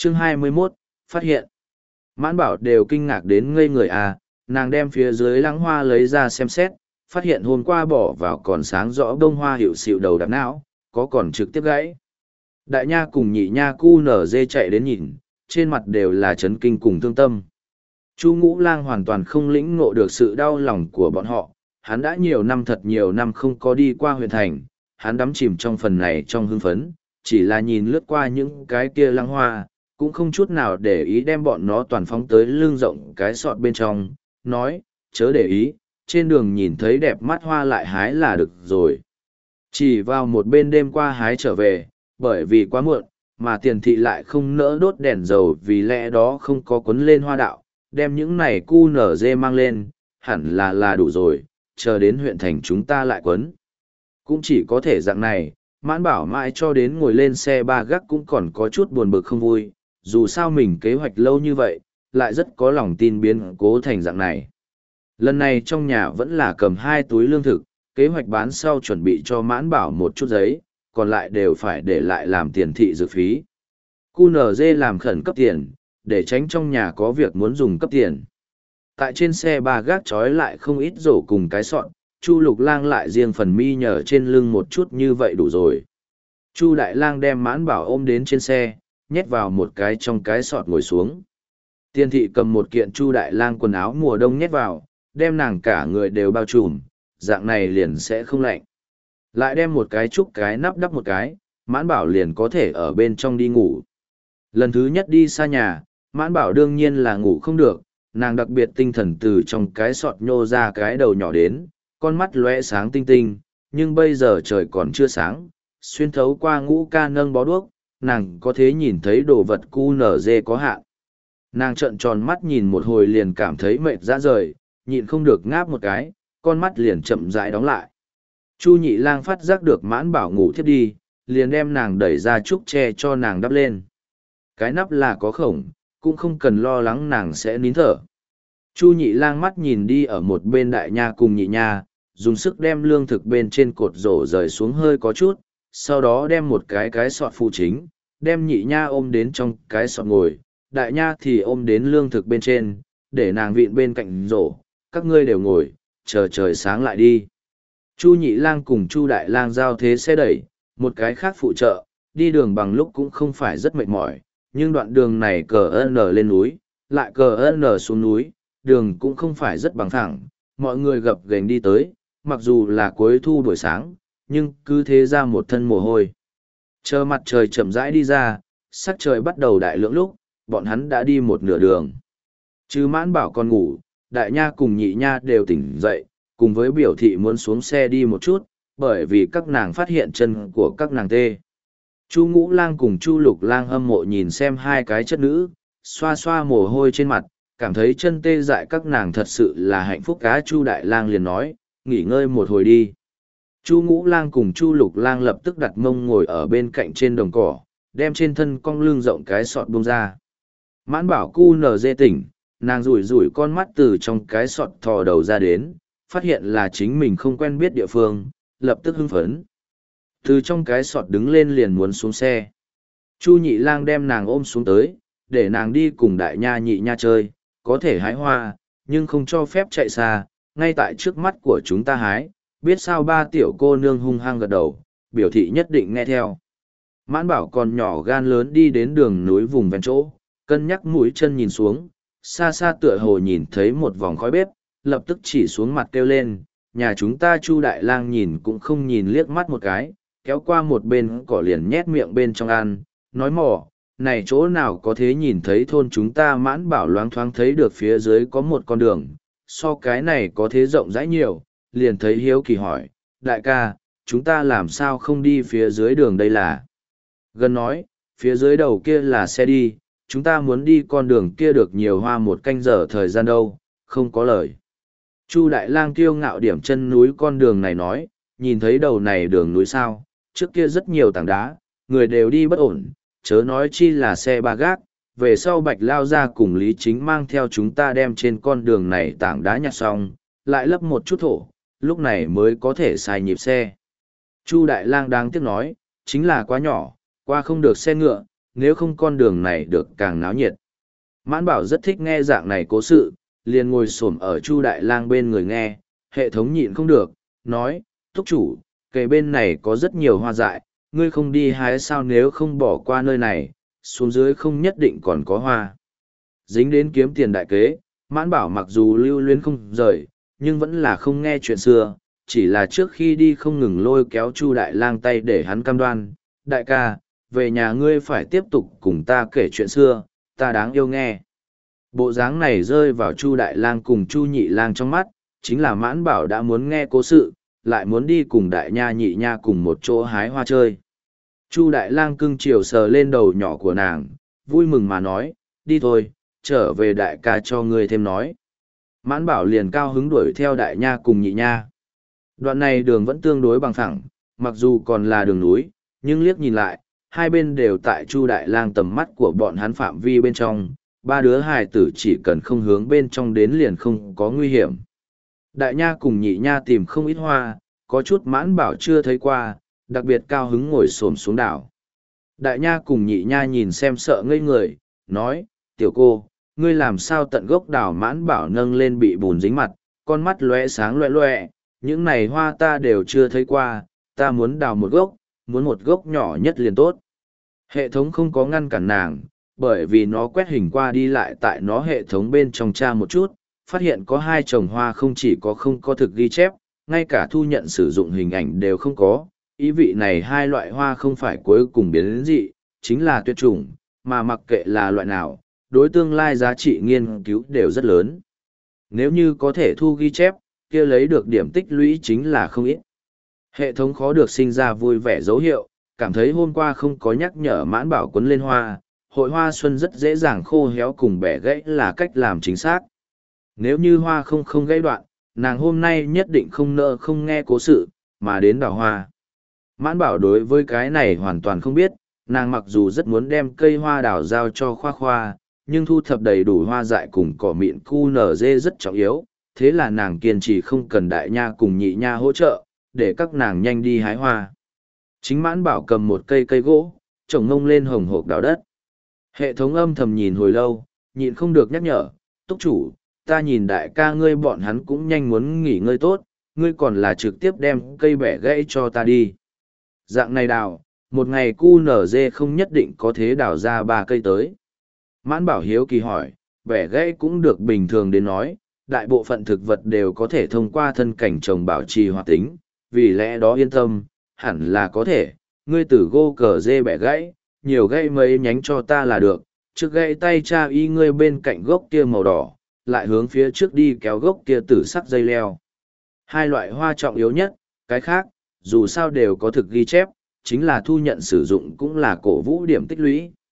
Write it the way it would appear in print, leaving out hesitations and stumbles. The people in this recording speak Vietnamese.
Chương 21, phát hiện. Mãn bảo đều kinh ngạc đến ngây người à, nàng đem phía dưới lăng hoa lấy ra xem xét, phát hiện hôm qua bỏ vào còn sáng rõ bông hoa hiệu xịu đầu đạp não, có còn trực tiếp gãy. Đại nha cùng nhị nha cu nở dê chạy đến nhìn, trên mặt đều là chấn kinh cùng thương tâm. Chu Ngũ Lang hoàn toàn không lĩnh ngộ được sự đau lòng của bọn họ, hắn đã thật nhiều năm không có đi qua huyện thành, hắn đắm chìm trong phần này trong hưng phấn, chỉ là nhìn lướt qua những cái kia lăng hoa, cũng không chút nào để ý đem bọn nó toàn phóng tới lưng rộng cái sọt bên trong, nói, chớ để ý, trên đường nhìn thấy đẹp mắt hoa lại hái là được rồi. Chỉ vào một bên đêm qua hái trở về, bởi vì quá muộn, mà tiền thị lại không nỡ đốt đèn dầu vì lẽ đó không có quấn lên hoa đạo, đem những này cu nở dê mang lên, hẳn là đủ rồi, chờ đến huyện thành chúng ta lại quấn. Cũng chỉ có thể dạng này, mãn bảo mãi cho đến ngồi lên xe ba gác cũng còn có chút buồn bực không vui, dù sao mình kế hoạch lâu như vậy, lại rất có lòng tin biến cố thành dạng này. Lần này trong nhà vẫn là cầm 2 túi lương thực, kế hoạch bán sau chuẩn bị cho mãn bảo một chút giấy, còn lại đều phải để lại làm tiền thị dược phí. QNZ làm khẩn cấp tiền, để tránh trong nhà có việc muốn dùng cấp tiền. Tại trên xe ba gác trói lại không ít rổ cùng cái sọn, Chu Lục Lang lại riêng phần mi nhờ trên lưng một chút như vậy đủ rồi. Chu Đại Lang đem mãn bảo ôm đến trên xe, nhét vào một cái trong cái sọt ngồi xuống. Tiên thị cầm một kiện Chu Đại Lang quần áo mùa đông nhét vào, đem nàng cả người đều bao trùm, dạng này liền sẽ không lạnh. Lại đem một cái trúc cái nắp đắp một cái, mãn bảo liền có thể ở bên trong đi ngủ. Lần thứ nhất đi xa nhà, mãn bảo đương nhiên là ngủ không được, nàng đặc biệt tinh thần từ trong cái sọt nhô ra cái đầu nhỏ đến, con mắt lóe sáng tinh tinh, nhưng bây giờ trời còn chưa sáng, xuyên thấu qua ngũ ca nâng bó đuốc, nàng có thể nhìn thấy đồ vật cu nở dê có hạn. Nàng trợn tròn mắt nhìn một hồi liền cảm thấy mệt ra rời, nhịn không được ngáp một cái, con mắt liền chậm rãi đóng lại. Chu Nhị Lang phát giác được mãn bảo ngủ thiếp đi, liền đem nàng đẩy ra trúc tre cho nàng đắp lên. Cái nắp là có khổng, cũng không cần lo lắng nàng sẽ nín thở. Chu Nhị Lang mắt nhìn đi ở một bên đại nha cùng nhị nha, dùng sức đem lương thực bên trên cột rổ rời xuống hơi có chút, sau đó đem một cái sọt phụ chính, đem nhị nha ôm đến trong cái sọt ngồi, đại nha thì ôm đến lương thực bên trên, để nàng vịn bên cạnh rổ, các ngươi đều ngồi, chờ trời sáng lại đi. Chu Nhị Lang cùng Chu Đại Lang giao thế xe đẩy, một cái khác phụ trợ, đi đường bằng lúc cũng không phải rất mệt mỏi, nhưng đoạn đường này cờ N lên núi, lại cờ N xuống núi, đường cũng không phải rất bằng thẳng, mọi người gập ghềnh đi tới, mặc dù là cuối thu buổi sáng, nhưng cứ thế ra một thân mồ hôi. Chờ mặt trời chậm rãi đi ra, sắc trời bắt đầu đại lượng lúc, bọn hắn đã đi một nửa đường. Chứ mãn bảo còn ngủ, đại nha cùng nhị nha đều tỉnh dậy, cùng với biểu thị muốn xuống xe đi một chút, bởi vì các nàng phát hiện chân của các nàng tê. Chu Ngũ Lang cùng Chu Lục Lang hâm mộ nhìn xem hai cái chất nữ, xoa xoa mồ hôi trên mặt, cảm thấy chân tê dại các nàng thật sự là hạnh phúc cá. Chu Đại Lang liền nói, nghỉ ngơi một hồi đi. Chu Ngũ Lang cùng Chu Lục Lang lập tức đặt mông ngồi ở bên cạnh trên đồng cỏ, đem trên thân cong lưng rộng cái sọt bông ra. Mãn bảo cu nở dê tỉnh, nàng rủi rủi con mắt từ trong cái sọt thò đầu ra đến, phát hiện là chính mình không quen biết địa phương, lập tức hưng phấn. Từ trong cái sọt đứng lên liền muốn xuống xe. Chu Nhị Lang đem nàng ôm xuống tới, để nàng đi cùng đại nha nhị nha chơi, có thể hái hoa, nhưng không cho phép chạy xa, ngay tại trước mắt của chúng ta hái, biết sao. Ba tiểu cô nương hung hăng gật đầu, biểu thị nhất định nghe theo. Mãn bảo còn nhỏ gan lớn đi đến đường núi vùng ven chỗ, cân nhắc mũi chân nhìn xuống, xa xa tựa hồ nhìn thấy một vòng khói bếp, lập tức chỉ xuống mặt kêu lên, nhà chúng ta Chu Đại Lang nhìn cũng không nhìn liếc mắt một cái, kéo qua một bên cỏ liền nhét miệng bên trong ăn, nói mỏ, này chỗ nào có thế nhìn thấy thôn chúng ta. Mãn bảo loáng thoáng thấy được phía dưới có một con đường, so cái này có thế rộng rãi nhiều, liền thấy hiếu kỳ hỏi, đại ca, chúng ta làm sao không đi phía dưới đường đây là? Gần nói, phía dưới đầu kia là xe đi, chúng ta muốn đi con đường kia được nhiều hoa 1 canh giờ thời gian đâu, không có lời. Chu Đại Lang kiêu ngạo điểm chân núi con đường này nói, nhìn thấy đầu này đường núi sao, trước kia rất nhiều tảng đá, người đều đi bất ổn, chớ nói chi là xe ba gác. Về sau Bạch Lao ra cùng Lý Chính mang theo chúng ta đem trên con đường này tảng đá nhặt xong, lại lấp một chút thổ, lúc này mới có thể xài nhịp xe. Chu Đại Lang đáng tiếc nói, chính là quá nhỏ, qua không được xe ngựa, nếu không con đường này được càng náo nhiệt. Mãn Bảo rất thích nghe dạng này cố sự, liền ngồi xổm ở Chu Đại Lang bên người nghe, hệ thống nhịn không được, nói, túc chủ, kề bên này có rất nhiều hoa dại, ngươi không đi hái sao nếu không bỏ qua nơi này, xuống dưới không nhất định còn có hoa. Dính đến kiếm tiền đại kế, Mãn Bảo mặc dù lưu luyến không rời, nhưng vẫn là không nghe chuyện xưa, chỉ là trước khi đi không ngừng lôi kéo Chu Đại Lang tay để hắn cam đoan, đại ca, về nhà ngươi phải tiếp tục cùng ta kể chuyện xưa, ta đáng yêu nghe. Bộ dáng này rơi vào Chu Đại Lang cùng Chu Nhị Lang trong mắt, chính là Mãn Bảo đã muốn nghe cố sự, lại muốn đi cùng Đại Nha Nhị Nha cùng một chỗ hái hoa chơi. Chu Đại Lang cưng chiều sờ lên đầu nhỏ của nàng, vui mừng mà nói, đi thôi, trở về đại ca cho ngươi thêm nói. Mãn Bảo liền cao hứng đuổi theo Đại Nha cùng Nhị Nha. Đoạn này đường vẫn tương đối bằng phẳng, mặc dù còn là đường núi, nhưng liếc nhìn lại, hai bên đều tại Chu Đại Lang tầm mắt của bọn hắn phạm vi bên trong, ba đứa hài tử chỉ cần không hướng bên trong đến liền không có nguy hiểm. Đại Nha cùng Nhị Nha tìm không ít hoa, có chút Mãn Bảo chưa thấy qua, đặc biệt cao hứng ngồi xổm xuống đảo. Đại Nha cùng Nhị Nha nhìn xem sợ ngây người, nói, tiểu cô, ngươi làm sao tận gốc đảo? Mãn Bảo nâng lên bị bùn dính mặt, con mắt lóe sáng loẹ loẹ, những này hoa ta đều chưa thấy qua, ta muốn đào một gốc, muốn một gốc nhỏ nhất liền tốt. Hệ thống không có ngăn cản nàng, bởi vì nó quét hình qua đi lại tại nó hệ thống bên trong tra một chút, phát hiện có hai chồng hoa không chỉ có không có thực ghi chép, ngay cả thu nhận sử dụng hình ảnh đều không có. Ý vị này hai loại hoa không phải cuối cùng biến đến dị, chính là tuyệt chủng, mà mặc kệ là loại nào, đối tương lai giá trị nghiên cứu đều rất lớn. Nếu như có thể thu ghi chép, kia lấy được điểm tích lũy chính là không ít. Hệ thống khó được sinh ra vui vẻ dấu hiệu, cảm thấy hôm qua không có nhắc nhở Mãn Bảo quấn lên hoa, hội hoa xuân rất dễ dàng khô héo cùng bẻ gãy là cách làm chính xác. Nếu như hoa không gãy đoạn, nàng hôm nay nhất định không nỡ không nghe cố sự, mà đến đào hoa. Mãn Bảo đối với cái này hoàn toàn không biết, nàng mặc dù rất muốn đem cây hoa đào giao cho Khoa Khoa, nhưng thu thập đầy đủ hoa dại cùng cỏ mịn cu nở dê rất trọng yếu, thế là nàng kiên trì không cần Đại Nha cùng Nhị Nha hỗ trợ, để các nàng nhanh đi hái hoa. Chính Mãn Bảo cầm một cây gỗ, trồng ngông lên hồng hộc đào đất. Hệ thống âm thầm nhìn hồi lâu, nhịn không được nhắc nhở, túc chủ, ta nhìn đại ca ngươi bọn hắn cũng nhanh muốn nghỉ ngơi tốt, ngươi còn là trực tiếp đem cây bẻ gãy cho ta đi. Dạng này đào, một ngày cu nở dê không nhất định có thế đào ra 3 cây tới. Mãn Bảo hiếu kỳ hỏi, bẻ gãy cũng được bình thường đến nói, đại bộ phận thực vật đều có thể thông qua thân cảnh trồng bảo trì hoạt tính, vì lẽ đó yên tâm, hẳn là có thể, ngươi từ gô cờ dê bẻ gãy, nhiều gãy mấy nhánh cho ta là được, trước gãy tay cha y ngươi bên cạnh gốc kia màu đỏ, lại hướng phía trước đi kéo gốc kia tử sắc dây leo. Hai loại hoa trọng yếu nhất, cái khác, dù sao đều có thực ghi chép, chính là thu nhận sử dụng cũng là cổ vũ điểm tích lũy.